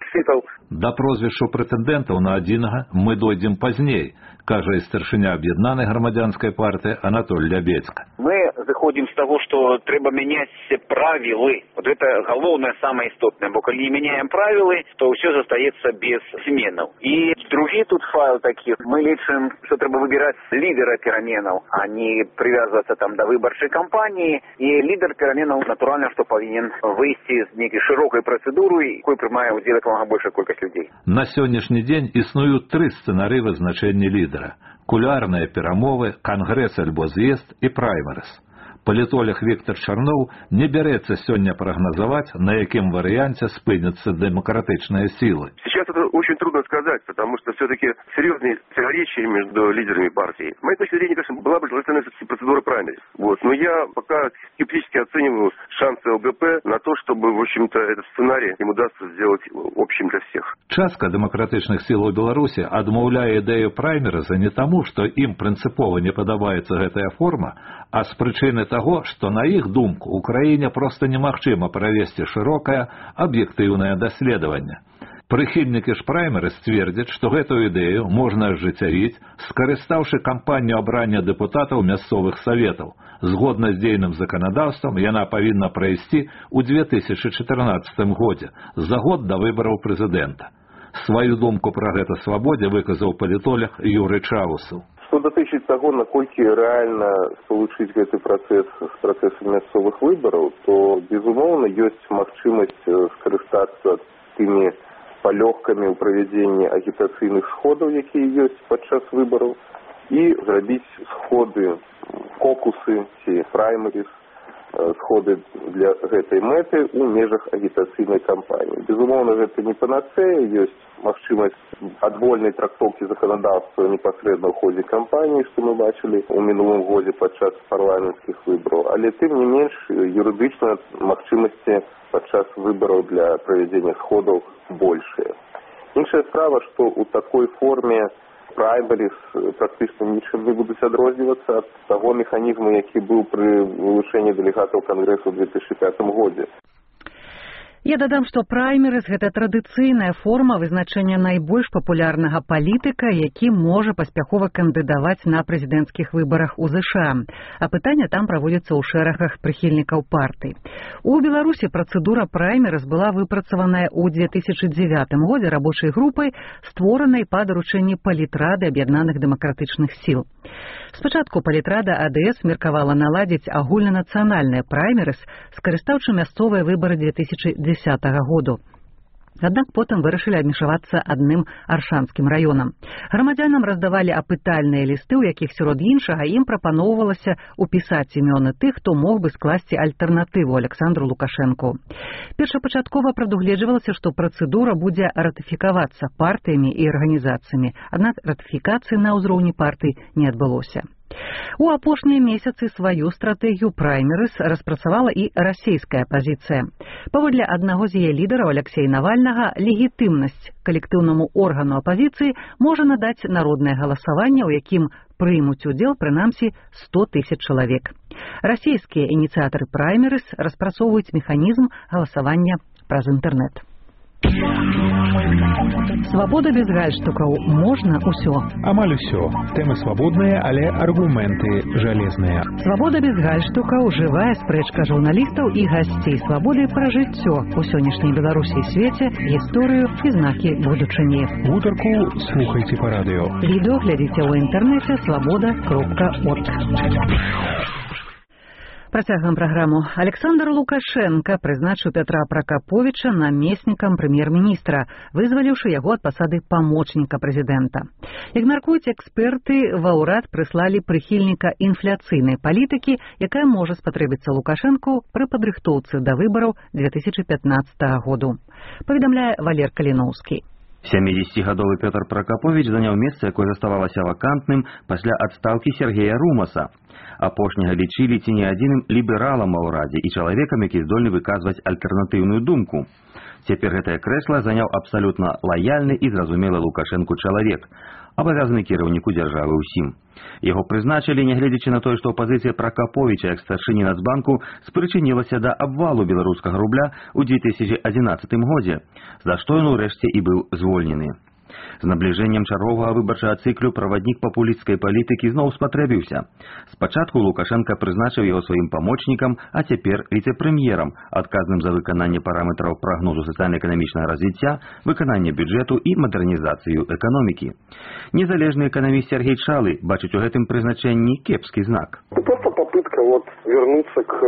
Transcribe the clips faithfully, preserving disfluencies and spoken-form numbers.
одесситов. Да прозвищу прэтэндэнтаў на адзінага мы дойдзем пазней, кажа і старшыня аб'яднанай грамадзянскай партыі Анатоль Лябедзька. Мы заходим с того, что треба менять правила. Вот это головное, самое истотное. Бо коли не меняем правила, то все застается без зменов. И другие тут файлы такие. Мы лечим, что треба выбирать лидера переменов, а не привязываться там до выборчей кампании. И лидер переменов натурально, что повинен выйти из некой широкой процедуры, якой принимает удел как большая колькость людей. На сённяшні дзень існуюць тры сцэнары вызначэння лідара: кулуарныя перамовы, кангрэс альбо з'езд і праймерыс. Палітолог Віктор Чарноў не берется сёння прогнозовать, на якім варианте спынятся демократичные силы. Сейчас это очень трудно сказать, потому что все-таки серьезные противоречия между лидерами партии. С моей точки зрения, конечно, была бы желательная процедура праймерис. Вот. Но я пока скептически оцениваю шансы ЛДП на то, чтобы, в общем-то, этот сценарий им удастся сделать общим для всех. Частка демократичных сил у Беларуси адмаўляе ідэю праймериза не тому, что им принципово не подобается гэтая форма, а с причины того, что на их думку Украине просто немагчыма провести широкое объективное даследаванне. Прыхільнікі ж праймерис сцвердзяць, што гэтую ідэю можна ажыццявіць, скарыстаўшы кампанію абрання дэпутатаў мясцовых саветаў. Згодна з дзейным заканадаўствам, яна павінна прайсці ў две тысячы чатырнаццатым годзе, за год да выбараў прэзідэнта. Сваю думку пра гэта свабодзе выказаў палітолог Юрый Чаусаў. Што датычыць таго, наколькі рэальна спалучыць гэты працэс з працэсам мясцовых выбараў, то, безумоўна, ёсць магчымасць скарыстацца тымі палёгкамі ў правядзенні агітацыйных сходаў, якія ёсць падчас выбараў, і зрабіць сходы, кокусы ці праймерис, сходы для гэтай мэты ў межах агітацыйнай кампаніі. Безумоўна, гэта не панацэя, ёсць магчымасць адвольнай трактоўкі заканадаўства непасрэдна ў ходзе кампаніі, што мы бачылі ў мінулым годзе падчас парламенцкіх выбараў, але тым не менш юрыдычна магчымасці падчас выбараў для правядзення сходаў большыя. Іншая справа, што ў такой форме праймерис практычна нічым не будуць адрознівацца ад таго механізму, які быў пры вылучэнні дэлегатаў кангрэсу ў две тысячы пятым годзе. Я дадам, што праймерис – гэта традыцыйная форма вызначэння найбольш папулярнага палітыка, які можа паспяхова кандыдаваць на прэзідэнцкіх выбарах у ЗША. А пытанне там праводзіцца ў шэрагах прыхільнікаў партый. У Беларусі працэдура праймерис была выпрацаваная ў две тысячы дзевятым годзе рабочай групай, створанай па даручэнні палітрады аб'яднаных дэмакратычных сіл. Спачатку палітрада АДС меркавала наладзіць агульнанацыянальныя праймерис, скарыстаўшы мясцовыя выбары две тысячы дзесятага году. Аднак потым вырашылі абмежавацца адным аршанскім раёнам. Грамадзянам раздавалі апытальныя лісты, у якіх сярод іншага ім прапаноўвалася ўпісаць імёны тых, хто мог бы скласці альтэрнатыву Александру Лукашэнку. Першапачаткова прадугледжвалася, што працэдура будзе ратыфікавацца партыямі і арганізацыямі, аднак ратыфікацыі на ўзроўні партый не адбылося. У апошнія месяцы сваю стратэгію праймерис распрацавала і расійская апазіцыя. Паводле аднаго з яе лідараў Алексея Навальнага, легітымнасць калектыўнаму органу апазіцыі можа надаць народнае галасаванне, у якім прымуць удзел прынамсі сто тысяч чалавек. Расійскія ініцыятары праймерис распрацоўваюць механізм галасавання праз інтэрнэт. Свабода без гальштукаў. Можна ўсё. Амаль усё. Тэмы свабодныя, але аргументы жалезныя. Свабода без гальштукаў. Жывая спрэчка журналістаў і гасцей свабоды пра жыццё у сённяшняй Беларусі і свеце, гісторыю і знакі будучыні. Гутарку слухайце па радыё. Відэо глядзіце ў інтэрнэце свабода кропка орг. Працягваем праграму. Александр Лукашенко прызначыў Пятра Пракаповіча намеснікам прэм'ер-міністра, вызваліўшы яго ад пасады памочніка прэзідэнта. Як мяркуюць эксперты, ва ўрад прыслалі прыхільніка інфляцыйнай палітыкі, якая можа спатрэбіцца Лукашэнку пры падрыхтоўцы да выбараў две тысячы пятнаццатага году. Паведамляе Валер Каліноўскі. сямідзесяцігадовы Пётр Пракаповіч заняў месца, якое заставалася вакантным пасля адстаўкі Сергея Румаса. Апошняга лічылі ці не адзіным лібералам ва ўрадзе і чалавекам, які здольны выказваць альтэрнатыўную думку. Цяпер гэтае крэсла заняў абсалютна лаяльны і зразумелы Лукашэнку чалавек, абавязаны кіраўніку дзяржавы ўсім. Яго прызначылі, нягледзячы на тое, што пазіцыя Пракаповіча як старшыні Нацбанку спрычынілася да абвалу беларускага рубля ў две тысячы адзінаццатым годзе, за што ён урэшце і быў звольнены. З набліжэннем чарговага выбарчага цыклю праваднік папулісцкай палітыкі зноў спатрэбіўся. Спачатку Лукашенка прызначыў яго сваім памочнікам, а цяпер віцэ-прэм'ерам, адказным за выкананне параметраў прагнозу сацыяльна-эканамічнага развіцця, выкананне бюджэту і мадэрнізацыю эканомікі. Незалежны эканаміст Сергей Чалы бачыць у гэтым прызначэнні кепскі знак. Просто попытка вот вернуться к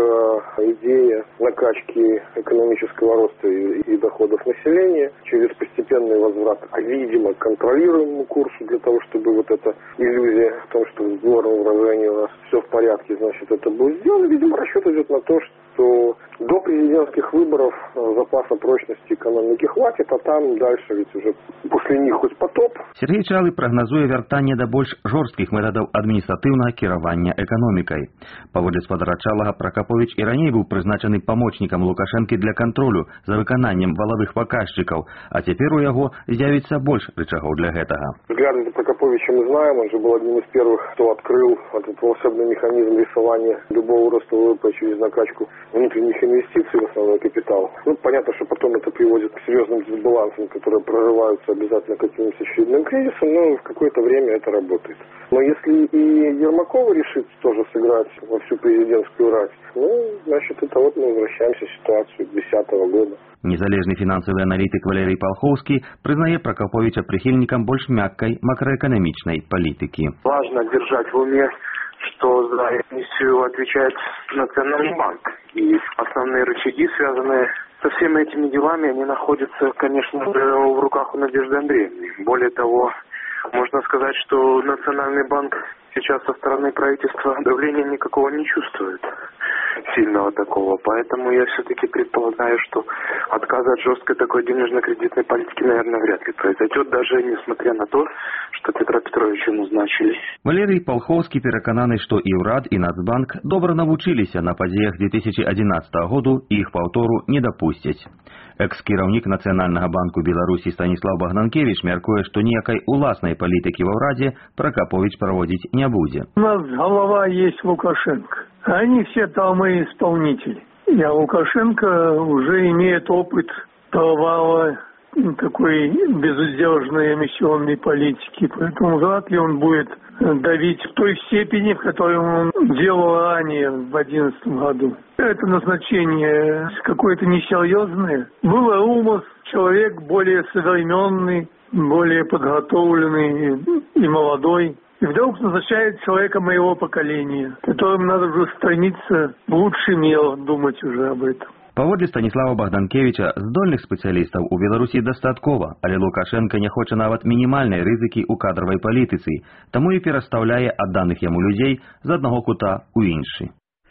идее накачки экономического роста и доходов населения через постепенный возврат, видимо, контролируемому курсу, для того, чтобы вот эта иллюзия в том, что в сборном выражении у нас все в порядке, значит, это будет сделано. Видимо, расчет идет на то, что до президентских выборов запаса прочности экономики хватит, а там дальше ведь уже после них хоть потоп. Сергей Чалы прагназуе вяртанне да больш жорсткіх метадаў адміністратыўнага кіравання эканомікай. Паводле спадара Чалага, Пракаповіч і раней быў прызначаны памочнікам Лукашэнкі для кантролю за выкананнем валавых паказчыкаў, а цяпер у яго з'явіцца больш рычагоў для гэтага. Взгляды Прокоповича мы знаем, он же был одним из первых, кто открыл этот волшебный механизм рисования любого роста ВВП через накачку внутренних инвестиций в основной капитал. Ну, понятно, что потом это приводит к серьезным дисбалансам, которые прорываются обязательно каким-нибудь очередным кризисом, но в какое-то время это работает. Но если и Ермакова решит тоже сыграть во всю президентскую рать, ну, значит, это вот мы возвращаемся в ситуацию две тысячи десятого года. Незалежны фінансавы аналітык Валерий Палхоўскі прызнае Прокоповича прихильником больш мягкой макроэкономичной политики. Важно держать в уме, что за эмиссию отвечает Национальный банк. И основные рычаги, связанные со всеми этими делами, они находятся, конечно, в руках у Надежды Андреевны. Более того, можно сказать, что Национальный банк сейчас со стороны правительства давления никакого не чувствует, сильного такого. Поэтому я все-таки предполагаю, что отказ от жесткой такой денежно-кредитной политики, наверное, вряд ли произойдет, даже несмотря на то, что Петра Петровича назначили. Валерий Палхоўскі перакананы, што і ўрад, і Нацбанк добра навучыліся на падзеях две тысячи одиннадцатого году і іх паўтору не дапусцяць. Экс-кіраўнік Нацыянальнага банку Беларусі Станіслав Багнанкевич мяркуе, што ніякай уласнай палітыкі ва ўрадзе Прокопович праводзіць не будзе. У нас голова есть Лукашенко. Они все там и исполнители. А Лукашенко уже имеет опыт провала такой безудержной эмиссионной политики. Поэтому вряд ли он будет давить в той степени, в которой он делал ранее, в две тысячи одиннадцатом году. Это назначение какое-то несерьезное. Был Румас, человек более современный, более подготовленный и молодой. И вдруг назначает человека моего поколения, которым надо уже стремиться в лучший мир, думать уже об этом. Паводле Станіслава Багданкевіча, здольных спецыялістаў у Беларусі дастаткова, але Лукашенко не хоча нават мінімальнай рызыкі ў кадравай палітыцы, таму і перастаўляе адданых яму людзей з аднаго кута ў іншы.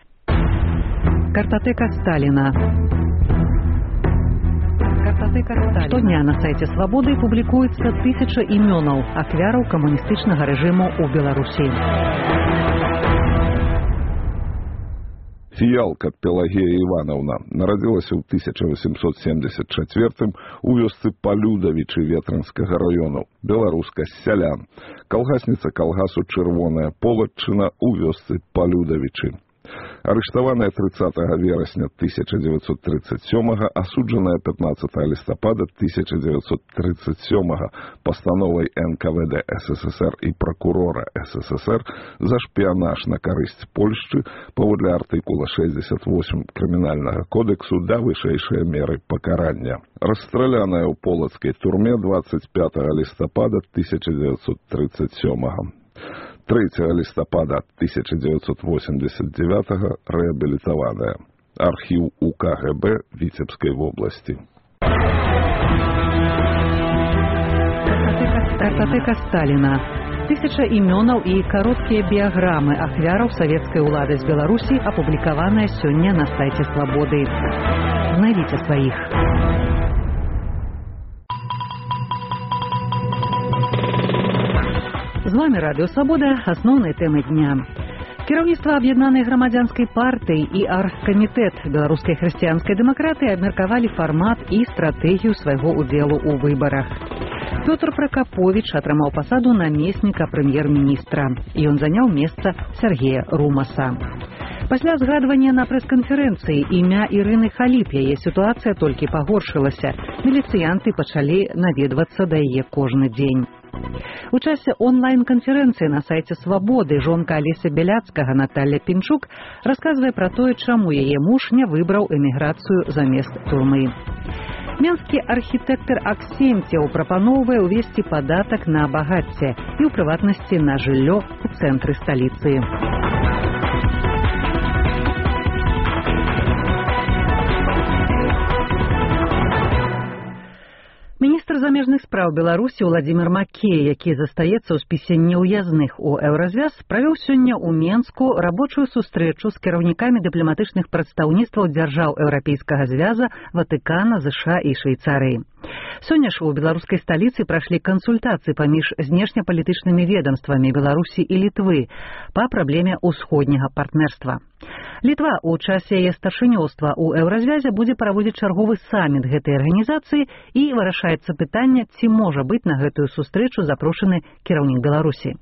Картотека Сталина. Картотека Сталина. Штодня на сайте «Свободы» публікуецца тысяча імёнаў ахвяраў камуністычнага рэжыму ў Беларусі. Фіялка Пелагея Івановна нарадзілася ў тысяча восемьсот семьдесят четвёртым у вёсцы Палюдавічы Ветрынскага раёну, беларуска з сялян, калгасніца калгасу Чырвоная Полаччына у вёсцы Палюдавічы. Арыштаваная тридцатого верасня тысяча девятьсот тридцать сёмага, асуджаная пятнадцатого лістапада тысяча девятьсот тридцать сёмага пастановай эн ка вэ дэ эс эс эс эр і прокурора эс эс эс эр за шпіянаж на карысць Польшчы паводле артыкула шестьдесят восемь крымінальнага кодексу да вышэйшай меры пакарання. Расстраляная ў полацкай турме двадцать пятого лістапада тысяча девятьсот тридцать сёмага. третьего листопада тысяча девятьсот восемьдесят девятого реабилитованная. Архив у ка гэ бэ Витебской области. Картотека Сталина. Тысяча імёнаў і кароткія біяграмы ахвяраў савецкай улады з Беларусі апублікаваныя сёння на сайце «Свободы». Знайдзіце сваіх. З вами Радио Свобода. Основные темы дня. Кіраўніцтва аб'яднанай грамадзянскай партыі і аргкамітэт беларускай хрысціянскай дэмакратыі абмеркавалі фармат і стратэгію свайго ўдзелу ў выбарах. Пётр Пракаповіч атрымаў пасаду намесніка прэм'ер-міністра. Ён заняў месца Сергея Румаса. Пасля згадвання на прэс-канферэнцыі імя Ірыны Халіп яе сітуацыя толькі пагоршылася. Міліцыянты пачалі наведвацца да яе кожны дзень. У часе онлайн-канферэнцыі на сайце «Свабоды» жонка Алеся Беляцкага Наталья Пінчук расказвае пра тое, чаму яе муж не выбраў эміграцыю замест турмы. Менскі архітэктар Аксенцеў прапаноўвае ўвесці падатак на багацце і, ў прыватнасці, на жыллё ў цэнтры сталіцы. Міністр замежных спраў Беларусі Владзімір Макей, які застаецца ў спісе неўязных у Еўразвяз, правёў сёння ў Менску рабочую сустрэчу з кіраўнікамі дыпламатычных прадстаўніцтваў дзяржаў Еўрапейскага звяза, Ватыкана, ЗША і Швейцарыі. Сёння ж у беларускай сталіцы прашлі кансультацыі паміж знешнепалітычнымі ведамствамі Беларусі і Літвы па праблеме ўсходняга партнерства. Літва ў часе яе старшынёўства ў Еўразвязе будзе праводзіць чарговы саміт гэтай арганізацыі і вырашаецца пытанне, ці можа быць на гэтую сустрэчу запрошаны кіраўнік Беларусі.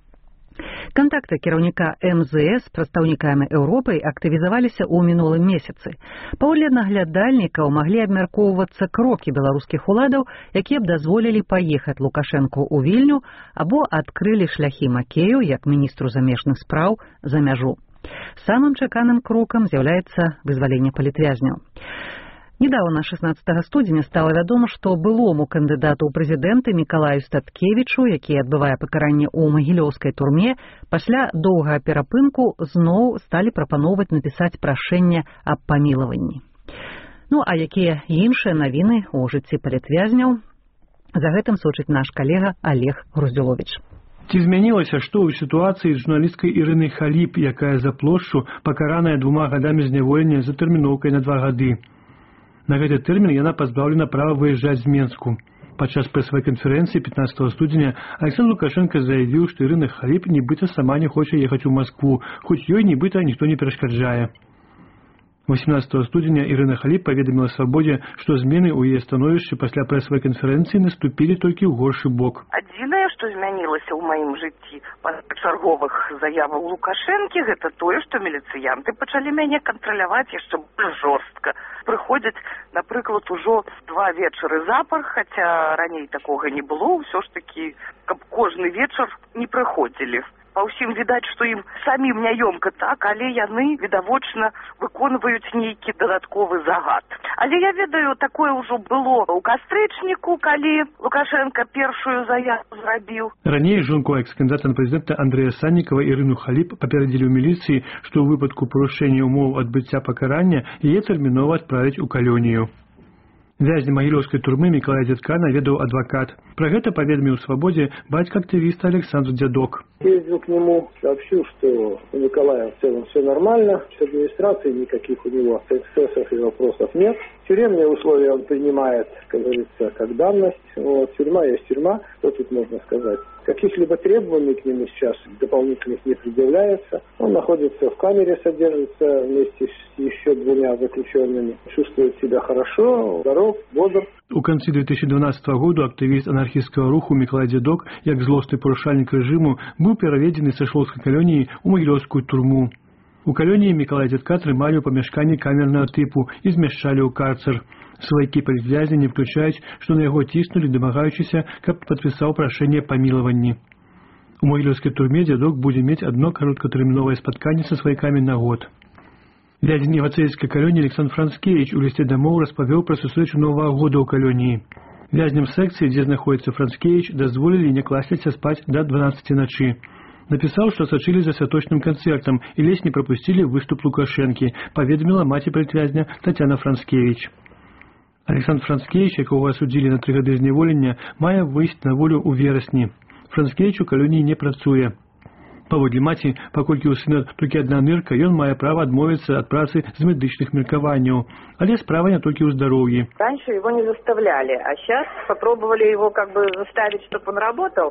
Кантакты кіраўніка эм зэ эс з прадстаўнікамі Еўропы актывізаваліся ў мінулым месяцы. Паводле наглядальнікаў маглі абмяркоўвацца крокі беларускіх уладаў, якія б дазволілі паехаць Лукашэнку ў Вільню або адкрылі шляхі Макею, як міністру замежных спраў, за мяжу. Самым чаканым крокам з'яўляецца вызваленне палітвязняў. Недавно, шаснаццатага студзеня, стала вядома, што былому кандыдату ў прэзідэнты Мікалаю Статкевічу, які адбывае пакаранне ў магілёўскай турме, пасля доўгага перапынку зноў сталі прапаноўваць напісаць прашэнне аб памілаванні. Ну, а якія іншыя навіны ў жыцці палітвязняў? За гэтым сочыць наш калега Олег Груздзюловіч. Ці змянілася што ў сітуацыі з журналісткай Ірынай Халіп, якая за плошчу пакараная двума гадамі зняволення за тэрміноўкай на два гады. На гэты тэрмін яна пазбаўлена права выязджаць з Менску. Падчас прэсавай канферэнцыі пятнаццатага студзеня Александр Лукашенко заявіў, што Ірына Халіп нібыта сама не хоча ехаць у Маскву, хоць ёй нібыта ніхто не перашкаджае. восемнадцатага студзеня Ірына Халіп паведаміла Свабодзе, што змены ў яе становішчы пасля прэсавай канферэнцыі наступілі толькі ў горшы бок. Адзінае, што змянілася ў маім жыцці пасля чарговых заяваў Лукашэнкі, гэта тое, што міліцыянты пачалі мяне кантраляваць яшчэ больш жорстка. Прыходзяць, напрыклад, ужо два вечары запар, хаця раней такога не было, ўсё ж такі, каб кожны вечар не прыходзілі. Па ўсім відаць, што ім самім няёмка так, але яны, відавочна, выконваюць нейкі дадатковы загад. Але я ведаю, такое ўжо было ў кастрычніку, калі Лукашенко першую заяву зрабіў. Раней жонку экс-кандыдата на прэзідэнта Андрэя Саннікава Ірыну Халіп папярэдзілі ў міліцыі, што ў выпадку парушэння ўмоў адбыцця пакарання яе тэрмінова адправяць у калонію. Вязня магілёўскай турмы Мікалая Дзядка наведаў адвакат. Про гэта паведаміў Свабодзе бацька активиста Александр Дядок. Ездил к нему, сообщил, что у Николая в целом все нормально, с администрацией никаких у него эксцессов и вопросов нет. Тюремные условия он принимает, как говорится, как данность. Вот, тюрьма есть тюрьма, что тут можно сказать. Каких-либо требований к нему сейчас дополнительных не предъявляется. Он находится в камере, содержится вместе с еще двумя заключенными. Чувствует себя хорошо, здоров, бодр. У канцы две тысячи дванадцатого года актывіст анархістскага руху Мікалай Дзядок, як злосны парушальнік рэжыму, быў пераведзены са Шлоўскай калоніі ў магілёўскую турму. У калоніі Мікалая Дзядка трымалі ў памяшканні камернага тыпу і змяшчалі ў карцер. Сваякі палітвязня не выключаюць, што на яго ціснулі, дамагаючыся, каб падпісаў прашэнне аб памілаванні. У магілёўскай турме Дзядок будзе мець адно кароткатэрміновае спатканне са сваякамі на год. Вязень Івацэйскай калоніі Александр Францкевіч у лісце дамоў распавёў пра сустрэчу Новага года ў калоніі. Вязням секцыі, дзе знаходзіцца Францкевіч, дазволілі не класціся спаць да дванаццаці начы. Напісаў, што сачылі за святочным канцэртам і ледзь не прапусцілі выступ Лукашэнкі, паведаміла маці палітвязня Тацяна Францкевіч. Александр Францкевіч, якога асудзілі на тры гады зняволення, мае выйсці на волю ў верасні. Францкевіч у калоніі не працуе. Паводле маці, паколькі ў сына толькі адна нырка, ён мае права адмовіцца ад працы з медычных меркаванняў. Але справа не только у здоровье. Раньше его не заставляли, а сейчас попробовали его как бы заставить, чтобы он работал.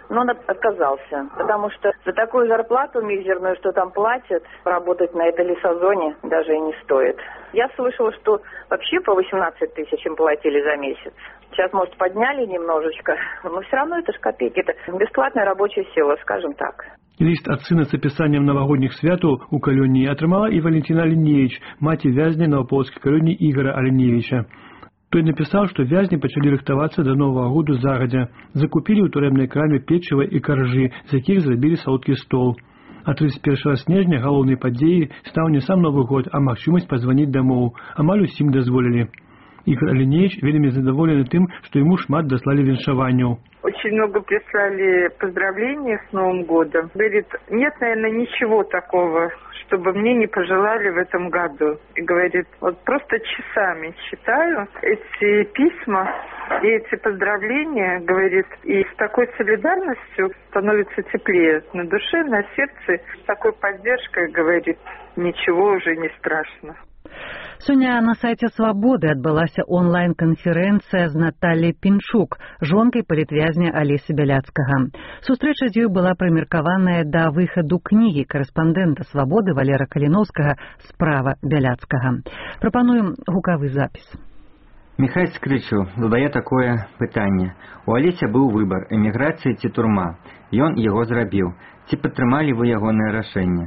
но он отказался, потому что за такую зарплату мизерную, что там платят, работать на этой лесозоне даже и не стоит. Я слышала, что вообще по восемнадцать тысяч им платили за месяц. Сейчас, может, подняли немножечко, но все равно это ж копейки. Это бесплатная рабочая сила, скажем так. Ліст ад сына з апісаннем навагодніх святаў у калоніі атрымала і Валентина Аліневіч, маці вязня наваполацкай калоніі Ігора Аліневіча. Той напісаў, што вязні пачалі рыхтавацца да Новага году загадзя. Закупілі ў турэбнай краме печыва і каржы, з якіх зрабілі салодкі стол. А тридцать первого снежня галоўнай падзеяй стаў не сам Новы год, а магчымасць пазваніць дамоў. Амаль усім дазволілі. Игорь Алинеевич вельми задоволен тем, что ему шмат дослали веншаванию. Очень много прислали поздравлений с Новым годом. Говорит, нет, наверное, ничего такого, чтобы мне не пожелали в этом году. И говорит, вот просто часами читаю эти письма и эти поздравления, говорит, и с такой солидарностью становится теплее на душе, на сердце, с такой поддержкой, говорит, ничего уже не страшно. Сёння на сайце «Свабоды» адбылася онлайн-канферэнцыя з Натальяй Пінчук, жонкай палітвязня Алеся Бяляцкага. Сустрэча з ёй была прымеркаваная да выхаду кнігі карэспандэнта «Свабоды» Валера Каліноўскага «Справа Бяляцкага». Прапануем гукавы запіс. Михайль Скрычаў задае такое пытанне. У Алеся быў выбар, эміграцыя ці турма. Ён яго зрабіў. Ці падтрымалі вы ягонае рашэнне?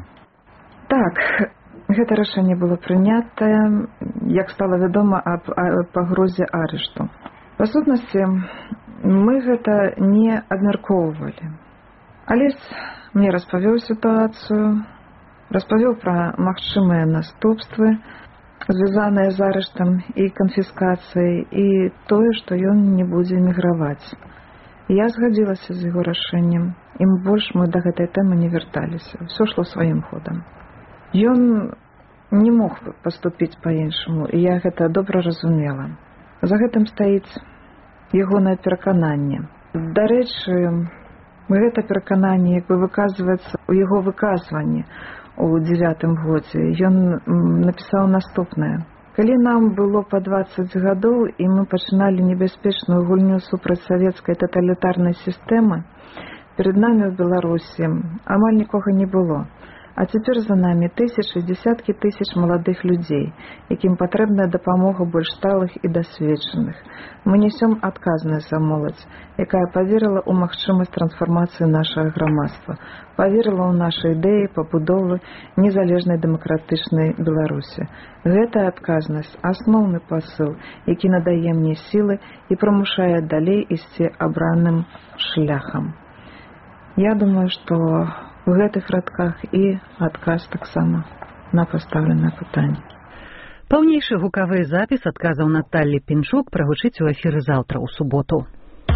Так, гэта рашэнне было прынятае, як стала вядома аб пагрозе арышту. Па сутнасці, мы гэта не абмяркоўвалі. Алесь мне распавёў сітуацыю, распавёў пра магчымыя наступствы, звязаныя з арыштам і канфіскацыяй, і тое, што ён не будзе эміграваць. Я згадзілася з яго рашэннем, і больш мы да гэтай тэмы не вярталіся. Усё шло сваім ходам. Ён не мог паступіць па-іншаму, і я гэта добра разумела. За гэтым стаіць ягонае перакананне. Дарэчы, гэта перакананне як бы выказваецца ў яго выказванні у дзевятым годзе. Ён напісаў наступнае. Калі нам было па дваццаць гадоў, і мы пачыналі небяспечную гульню супраць савецкай таталітарнай сістэмы, перад намі ў Беларусі амаль нікога не было. А цяпер за намі тысячы, дзесяткі тысяч маладых людзей, якім патрэбная дапамога больш сталых і дасведчаных. Мы несём адказнасць за моладзь, якая паверыла ў магчымасць трансфармацыі нашага грамадства, паверыла ў нашы ідэі пабудовы незалежнай дэмакратычнай Беларусі. Гэтая адказнасць – асноўны пасыл, які надае мне сілы і прымушае далей ісці абраным шляхам. Я думаю, што в гэтых радках і адказ таксама на пастаўленае пытанне. Паўнейшы гукавы запіс адказаў Натальі Пінчук прагучыць у эфіры заўтра ў суботу.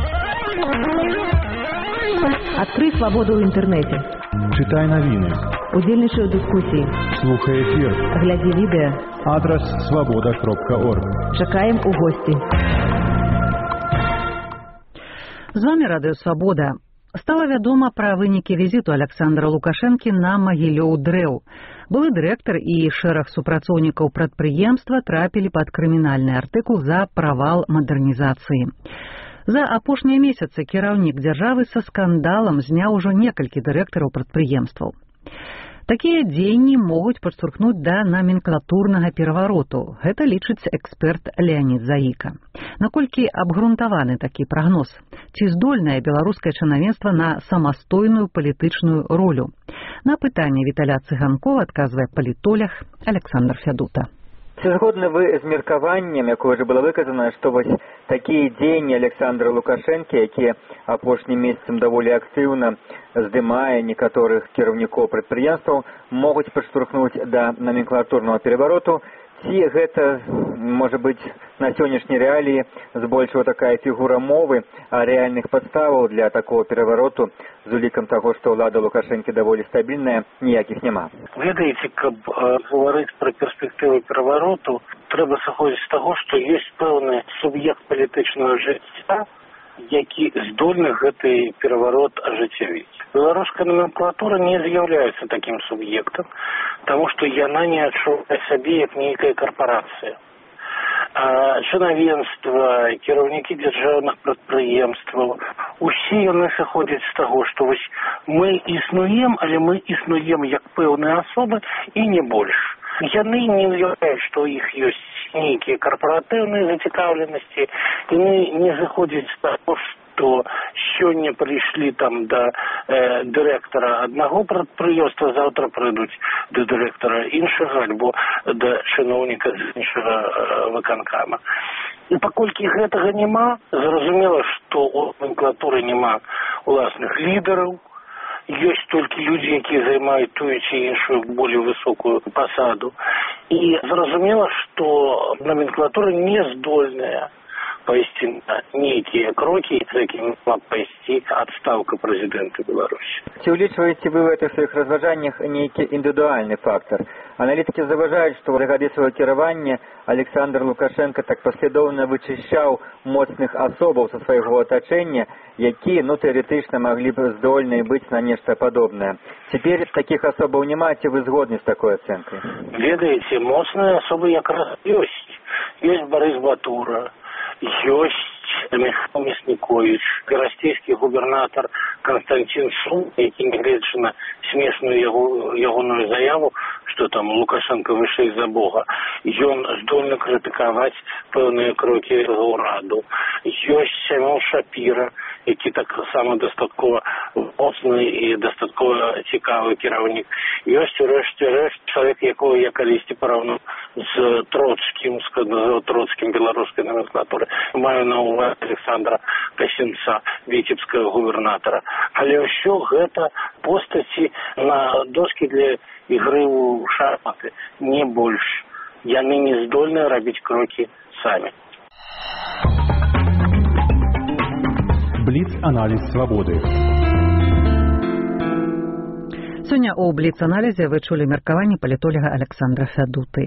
Адкрый свабоду ў інтэрнэце. Чытай навіны. Удзельнічай у дыскусіі. Слухай эфір. Глядзі відэа. Адрас свабода кропка орг. Чакаем у госці. З вамі Радыё Свабода. Стала вядома пра вынікі візіту Александра Лукашэнкі на Магілёў дрэў. Былы дырэктар і шэраг супрацоўнікаў прадпрыемства трапілі пад крымінальны артыкул за правал мадэрнізацыі. За апошнія месяцы кіраўнік дзяржавы са скандалам зняў ужо некалькі дырэктараў прадпрыемстваў. Такія дзеянні могуць падштурхнуць да наменклатурнага перавароту. Гэта лічыць эксперт Леонід Заіка. Наколькі абгрунтаваны такі прагноз? Ці здольнае беларускае чынавенства на самастойную палітычную ролю? На пытанне Віталя Цыганкова адказвае палітолог Александр Фядута. Ці згодны вы з меркаваннем, якое вже было выказана, што вось такія дзеянні Александра Лукашэнкі, які апошнім месяцам даволі актыўна здымае некаторых кіраўнікоў прадпрыемстваў, могуць падштурхнуць да наменклатурнага перавароту, ці гэта, можа быць, на сённяшняй рэаліі збольшого такая фігура мовы, а рэальных падставаў для такого перавароту з улікам таго, што ўлада Лукашэнкі даволі стабільная, ніякіх няма. Ведаеце, каб э, гаварыць пра перспектывы перавароту, трэба сыходзіць з таго, што ёсць пэўны суб'ект палітычнага жыцця, які здольны гэты пераварот ажыццявіць. Беларуская номенклатура не з'яўляецца такім суб'ектам, таму што яна не адчувае сабе як нейкая карпорацыя. чынавенства, кіраўнікі дзяржаўных прадпрыемстваў, усе яны сыходзяць з таго, што вось мы існуем, але мы існуем як пэўныя асобы і не больш. Яны не уяўляюць, што ў іх ёсць нейкія карпаратыўныя зацікаўленасці, яны не заходзяць з таго, што сёння прыйшлі там да э, дырэктара аднаго прадпрыемства, заўтра прыйдуць да дырэктара іншага альбо да чыноўніка з іншага э, выканкама. І паколькі гэтага няма, зразумела, што у номенклатуры няма уласных лідараў, ёсць толькі людзі, якія займаюць тую ці іншую болей высокую пасаду. І зразумела, што номенклатура не здольная пайсці на нейкія крокі, за якімі мала пайсці адстаўка прэзідэнта Беларусі. Ці ўлічваеце вы ў гэтых сваіх разважаннях нейкі індывідуальны фактар? Аналітыкі заўважаюць, што ў гады свайго кіравання Александр Лукашенко так паслядоўна вычышчаў моцных асобаў са свайго атачэння, якія, ну, тэарэтычна маглі б здольныя быць на нешта падобнае. Цяпер такіх асобаў няма, ці вы згодны з такой ацэнкай? Ведаеце, моцныя асобы якраз ёсць. Ёсць Барыс Батура, ёсць Михаил Мясникович, гарастейскі губернатар Константин Сум, які, нягледзячы на смешную яго, ягоную заяву, што там Лукашенко вышэй за Бога, ён здольны крытыкаваць пэўныя крокі ўраду. Ёсць Сямён Шапіра, які таксама дастаткова моцны і дастаткова цікавы кіраўнік. Ёсць урэшце рэшт чалавек, якого я калісьці параўнаў з Троцкім, з Троцкім беларускай номенклатуры. Маю на ўвазе Александра Касінца, віцебскага губернатара. Але ўсё гэта постаці на доскі для ігры ў шахматы, не больш. Яны не здольныя рабіць крокі самі. Бліц-аналіз свабоды. Сёння ў бліц-аналізе вы чулі меркаванне палітолага Александра Фядуты.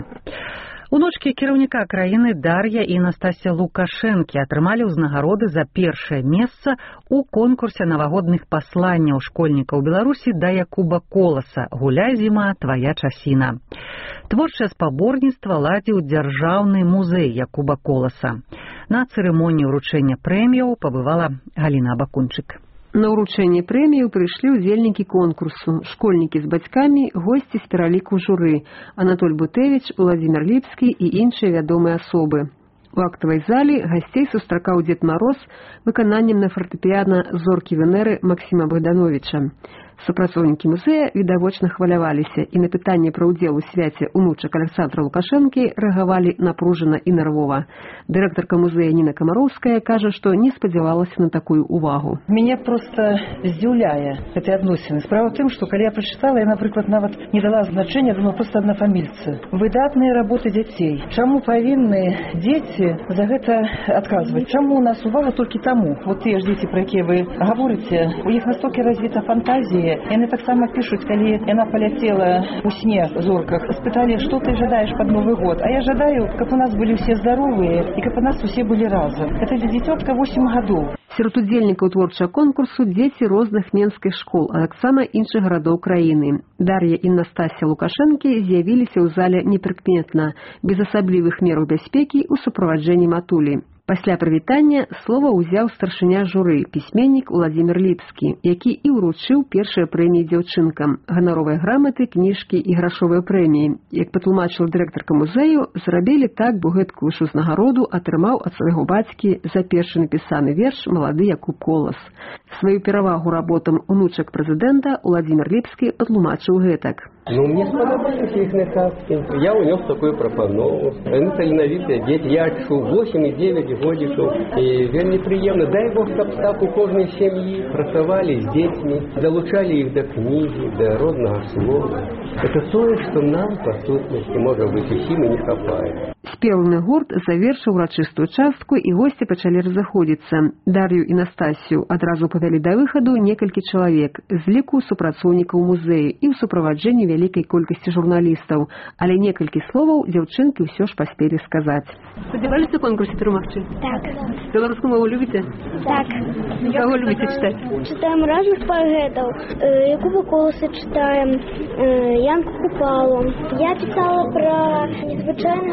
Унучкі кіраўніка краіны Дар'я і Настасія Лукашэнкі атрымалі ўзнагароды за першае месца ў конкурсе навагодных пасланняў школьнікаў Беларусі да Якуба Коласа «Гуляй, зіма, твая часіна». Творчае спаборніцтва ладзіў дзяржаўны музей Якуба Коласа. На цырымоніі ўручэння прэміяў пабывала Галіна Абакунчык. На ўручэнне прэміяў прыйшлі ўдзельнікі конкурсу, школьнікі з бацькамі, госці з пераліку журы, Анатоль Бутевіч, Уладзімір Ліпскі і іншыя вядомыя асобы. У актавай залі гасцей сустракаў Дзед Мароз выкананнем на фартэпіяна зоркі Венеры Максіма Богдановича. Супрацоўнікі музея відавочна хваляваліся і на пытанне пра ўдзел у свяце унучак Александра Лукашэнкі рэагавалі напружана і нервова. Дырэктарка музея Ніна Камароўская кажа, што не спадзявалася на такую увагу. Мяне проста здзіўляе гэтыя адносіны. Справа ў тым, што калі я прачытала, я, напрыклад, нават не дала значэння, думаю, проста аднафамільцы. Выдатныя работы дзяцей. Чаму павінны дзеці за гэта адказваць? Чаму у нас увага толькі таму? Вот тыя ж дзеці, пра якія вы гаворыце, у іх настолькі развіта фантазія. Яны таксама пішуць, калі яна паляцела ў сне зорках, спыталі, што ты жадаеш пад Новы год. А я жадаю, каб у нас былі ўсе здаровыя і каб у нас усе былі разам. Гэта для дзіцётка восем гадоў. Сярод удзельнікаў творчага конкурсу дзеці розных менскіх школ, а таксама іншых гарадоў краіны. Дар'я і Настасія Лукашэнкі з'явіліся ў зале непрыкметна, без асаблівых мераў бяспекі ў суправаджэнні матулі. Пасля прывітання слова ўзяў старшыня журы, пісьменнік Уладзімір Ліпскі, які і ўручыў першыя прэміі дзяўчынкам, ганаровыя граматы, кніжкі і грашовыя прэміі. Як патлумачыла дырэктарка музею, зрабілі так, бо гэткую ж узнагароду атрымаў ад свайго бацькі за першы напісаны верш малады Якуб Колас. Сваю перавагу работам унучак прэзідэнта Уладзімір Ліпскі патлумачыў гэтак. Ну, мне сподобалися їхні казки. Я унес такую пропанову. Вони таленавітые діти. Я чув восемь і девять годиків. І вельми приємно. Дай Бог, щоб так у кожної сім'ї працювали з дітьми, залучали їх до книги, до родного слова. Это то, что нам, по сутности, может быть, усім і не хапає. Спелны гурт завершыў урачыстую частку, і госці пачалі разыходзіцца. Дар'ю і Настасію адразу павялі да выхаду некалькі чалавек, з ліку супрацоўнікаў музею і ў суправаджэнні вялікай колькасці журналістаў. Але некалькі словаў дзяўчынкі ўсё ж паспелі сказаць. Спадзяваліся конкурсе перамагчы? Так. Беларускую мову любіце? Так. Каго любіце чытаць? Чытаем разных паэтаў. Якуба Коласа чытаем, Янку Купалу. Я чытала пра незвычайнага снегавіка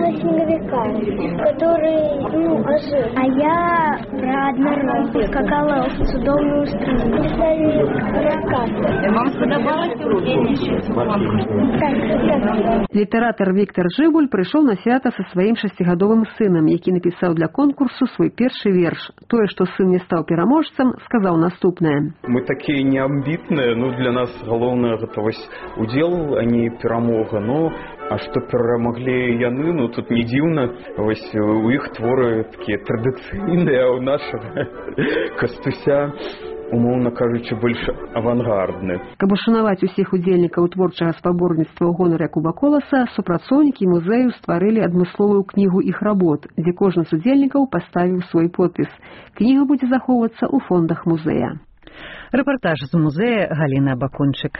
американец, который, ну, ожил. А я про однорога скакала в цудовную страну. Писали рассказы. Вам сподобалось удзельнічаць у конкурсе? Так, так. Літаратар Віктор Жыбуль прыйшоў на свята са сваім шасцігадовым сынам, які напісаў для конкурсу свой першы верш. Тое, што сын не стаў пераможцам, сказаў наступнае. Мы такія неамбітныя, ну для нас галоўнае гэта вось удзел, а не перамога. Ну, а што перамаглі яны, ну тут не дзіўна. Вось у іх творы такія традыцыйныя, а ў нашага Кастуся, умоўна кажучы, больш авангардны. Каб ушанаваць усіх удзельнікаў творчага спаборніцтва ў гонар Якуба Коласа, супрацоўнікі музею стварылі адмысловую кнігу іх работ, дзе кожны з удзельнікаў паставіў свой подпіс. Кніга будзе захоўвацца ў фондах музея. Рэпартаж з музея Галіна Бакунчык.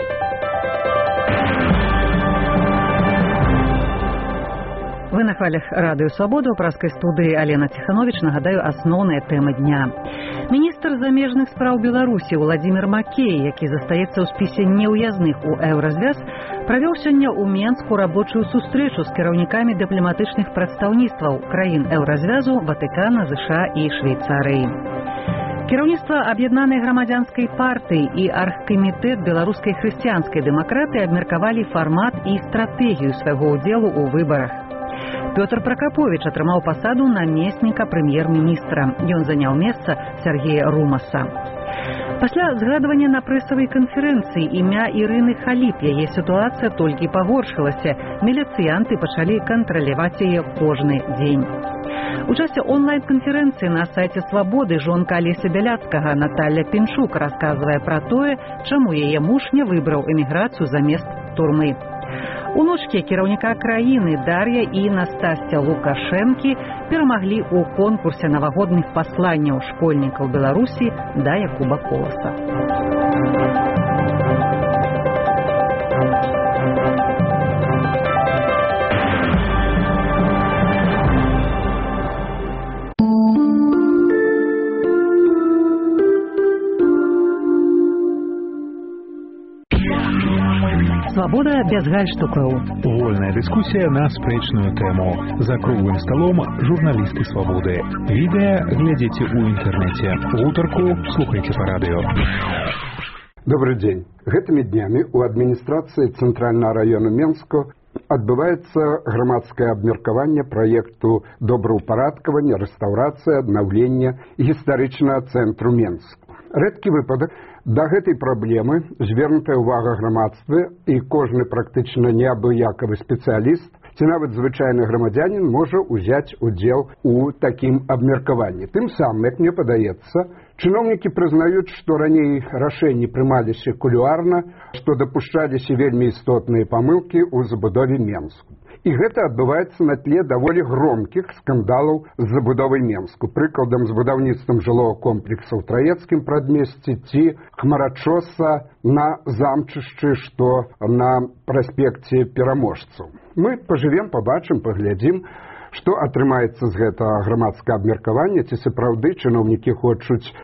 Вы на хвалях радыё «Свабода», у праскай студыі Алена Ціхановіч. Нагадаю, асноўныя тэмы дня. Міністр замежных спраў Беларусі Владзімір Макей, які застаецца ў спісе неўязных у еўразвяз, правёў сёння ў Менску рабочую сустрэчу з кіраўнікамі дыпламатычных прадстаўніцтваў краін еўразвязу, Ватыкана, ЗША і Швейцарыі. Кіраўніцтва аб'яднанай грамадзянскай партыі і аргкамітэт беларускай хрысціянскай дэмакратыі абмеркавалі фармат і стратэгію свайго ўдзелу ў выбарах. Пётр Пракаповіч атрымаў пасаду намесніка прэм'ер-міністра. Ён заняў месца Сергея Румаса. Пасля згадвання на прэсавай канферэнцыі імя Ірыны Халіп, яе сітуацыя толькі пагоршылася. Міліцыянты пачалі кантраляваць яе кожны дзень. У часе онлайн-канферэнцыі на сайце «Свабоды» жонка Алеся Бяляцкага Наталья Пінчук расказвае пра тое, чаму яе муж не выбраў эміграцыю замест турмы. Унучкі кіраўніка краіны Дар'я і Настасця Лукашэнкі перамаглі ў конкурсе навагодных пасланняў школьнікаў Беларусі да Якуба Коласа. Свобода без гальштукаў. Вольная дискуссия на спрэчную тему. За круглым столом журналисты «Свободы». Відэа глядзіце ў інтэрнэце. Гутарку слухайце па радыё. Добрый день. Гэтымі днямі у адміністрацыі Цэнтральнага раёна Менска адбываецца грамадскае абмеркаванне праекту добраўпарадкавання, рэстаўрацыі, аднаўлення гістарычнага цэнтру Менску. Рэдкі выпадак. Да гэтай праблемы звернутая ўвага грамадства, і кожны практычна неабыякавы спецыяліст ці нават звычайны грамадзянін можа ўзяць удзел у такім абмеркаванні. Тым самым, як мне падаецца, чыноўнікі прызнаюць, што раней рашэнні прымаліся кулуарна, што дапушчаліся вельмі істотныя памылкі ў забудове Менску. І гэта адбываецца на тле даволі громкіх скандалаў з забудовай Менску. Прыкладам, з будаўніцтвам жылого комплекса ў Траецкім прадмесці ці хмарачоса на замчышчы, што на праспекце Пераможцаў. Мы пажывем, пабачым, паглядзім, што атрымаецца з гэтага грамадскага абмеркавання, ці сапраўды чыноўнікі хочуць